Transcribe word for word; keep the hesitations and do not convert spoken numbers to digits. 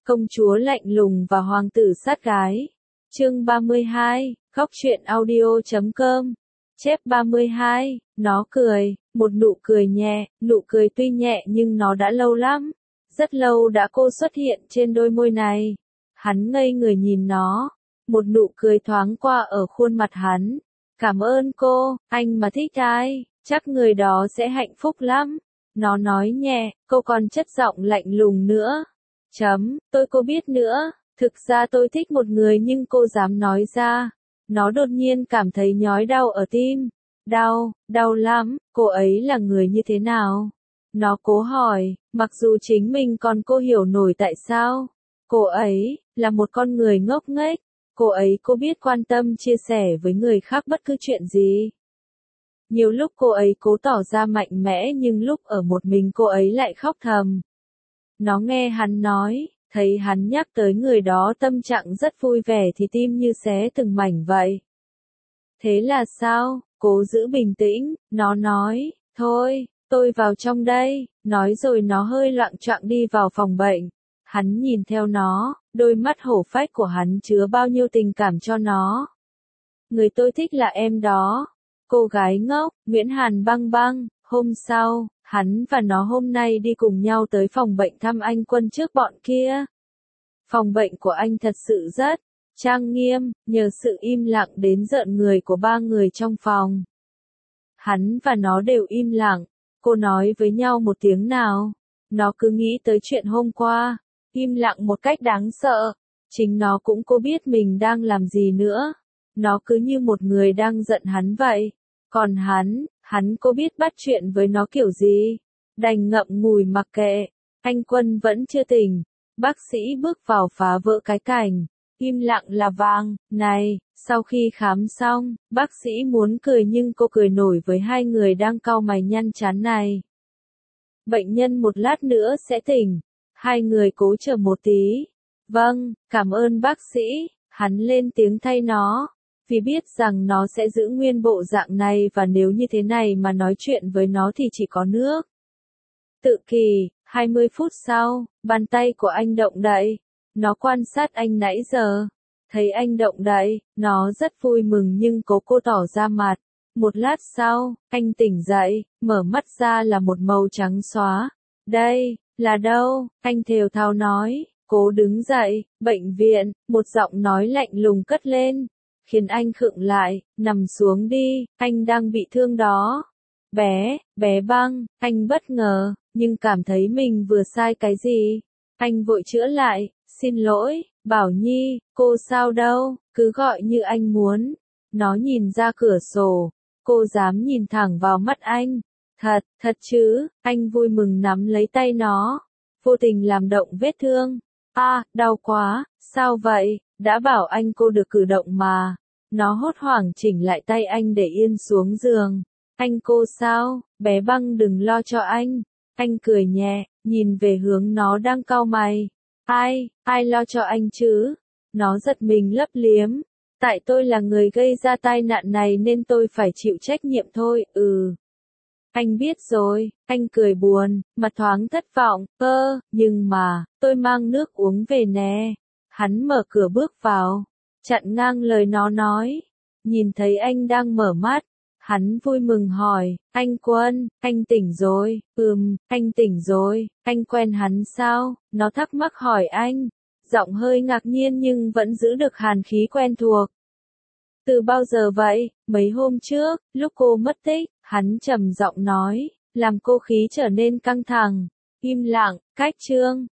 Công chúa lạnh lùng và hoàng tử sát gái. Chương ba mươi hai, Góc truyện audio chấm com. Chép ba mươi hai, nó cười, một nụ cười nhẹ, nụ cười tuy nhẹ nhưng nó đã lâu lắm. Rất lâu đã cô xuất hiện trên đôi môi này. Hắn ngây người nhìn nó. Một nụ cười thoáng qua ở khuôn mặt hắn. Cảm ơn cô, anh mà thích ai, chắc người đó sẽ hạnh phúc lắm. Nó nói nhẹ, cô còn chất giọng lạnh lùng nữa. Chấm, tôi cô biết nữa, thực ra tôi thích một người nhưng cô dám nói ra. Nó đột nhiên cảm thấy nhói đau ở tim. Đau, đau lắm, cô ấy là người như thế nào? Nó cố hỏi, mặc dù chính mình còn cô hiểu nổi tại sao. Cô ấy, là một con người ngốc nghếch. Cô ấy cô biết quan tâm chia sẻ với người khác bất cứ chuyện gì. Nhiều lúc cô ấy cố tỏ ra mạnh mẽ nhưng lúc ở một mình cô ấy lại khóc thầm. Nó nghe hắn nói, thấy hắn nhắc tới người đó tâm trạng rất vui vẻ thì tim như xé từng mảnh vậy. Thế là sao? Cố giữ bình tĩnh, nó nói, thôi, tôi vào trong đây, nói rồi nó hơi loạng choạng đi vào phòng bệnh. Hắn nhìn theo nó, đôi mắt hổ phách của hắn chứa bao nhiêu tình cảm cho nó. Người tôi thích là em đó. Cô gái ngốc, Nguyễn Hàn băng băng, hôm sau, hắn và nó hôm nay đi cùng nhau tới phòng bệnh thăm anh Quân trước bọn kia. Phòng bệnh của anh thật sự rất trang nghiêm, nhờ sự im lặng đến rợn người của ba người trong phòng. Hắn và nó đều im lặng, cô nói với nhau một tiếng nào. Nó cứ nghĩ tới chuyện hôm qua, im lặng một cách đáng sợ. Chính nó cũng cô biết mình đang làm gì nữa. Nó cứ như một người đang giận hắn vậy. Còn hắn, hắn cô biết bắt chuyện với nó kiểu gì. Đành ngậm ngùi mặc kệ. Anh Quân vẫn chưa tỉnh. Bác sĩ bước vào phá vỡ cái cảnh. Im lặng là vàng. Này, sau khi khám xong, bác sĩ muốn cười nhưng cô cười nổi với hai người đang cau mày nhăn chán này. Bệnh nhân một lát nữa sẽ tỉnh. Hai người cố chờ một tí. Vâng, cảm ơn bác sĩ. Hắn lên tiếng thay nó. Vì biết rằng nó sẽ giữ nguyên bộ dạng này và nếu như thế này mà nói chuyện với nó thì chỉ có nước. Tự kỳ, hai mươi phút sau, bàn tay của anh động đậy. Nó quan sát anh nãy giờ. Thấy anh động đậy, nó rất vui mừng nhưng cố cô tỏ ra mặt. Một lát sau, anh tỉnh dậy, mở mắt ra là một màu trắng xóa. Đây, là đâu? Anh thều thào nói. Cố đứng dậy, bệnh viện, một giọng nói lạnh lùng cất lên. Khiến anh khựng lại, nằm xuống đi, anh đang bị thương đó. Bé, bé băng, anh bất ngờ, nhưng cảm thấy mình vừa sai cái gì. Anh vội chữa lại, xin lỗi, Bảo Nhi, cô sao đâu, cứ gọi như anh muốn. Nó nhìn ra cửa sổ, cô dám nhìn thẳng vào mắt anh. Thật, thật chứ, anh vui mừng nắm lấy tay nó. Vô tình làm động vết thương. À, đau quá, sao vậy, đã bảo anh cô được cử động mà. Nó hốt hoảng chỉnh lại tay anh để yên xuống giường. Anh cô sao, bé băng đừng lo cho anh. Anh cười nhẹ, nhìn về hướng nó đang cau mày. Ai, ai lo cho anh chứ? Nó giật mình lấp liếm. Tại tôi là người gây ra tai nạn này nên tôi phải chịu trách nhiệm thôi, ừ. Anh biết rồi, anh cười buồn, mặt thoáng thất vọng, ơ, nhưng mà, tôi mang nước uống về nè. Hắn mở cửa bước vào, chặn ngang lời nó nói. Nhìn thấy anh đang mở mắt, hắn vui mừng hỏi, anh Quân, anh tỉnh rồi, ừm, anh tỉnh rồi, anh quen hắn sao? Nó thắc mắc hỏi anh, giọng hơi ngạc nhiên nhưng vẫn giữ được hàn khí quen thuộc. Từ bao giờ vậy? Mấy hôm trước, lúc cô mất tích, hắn trầm giọng nói, làm cô khí trở nên căng thẳng. Im lặng, cách chương.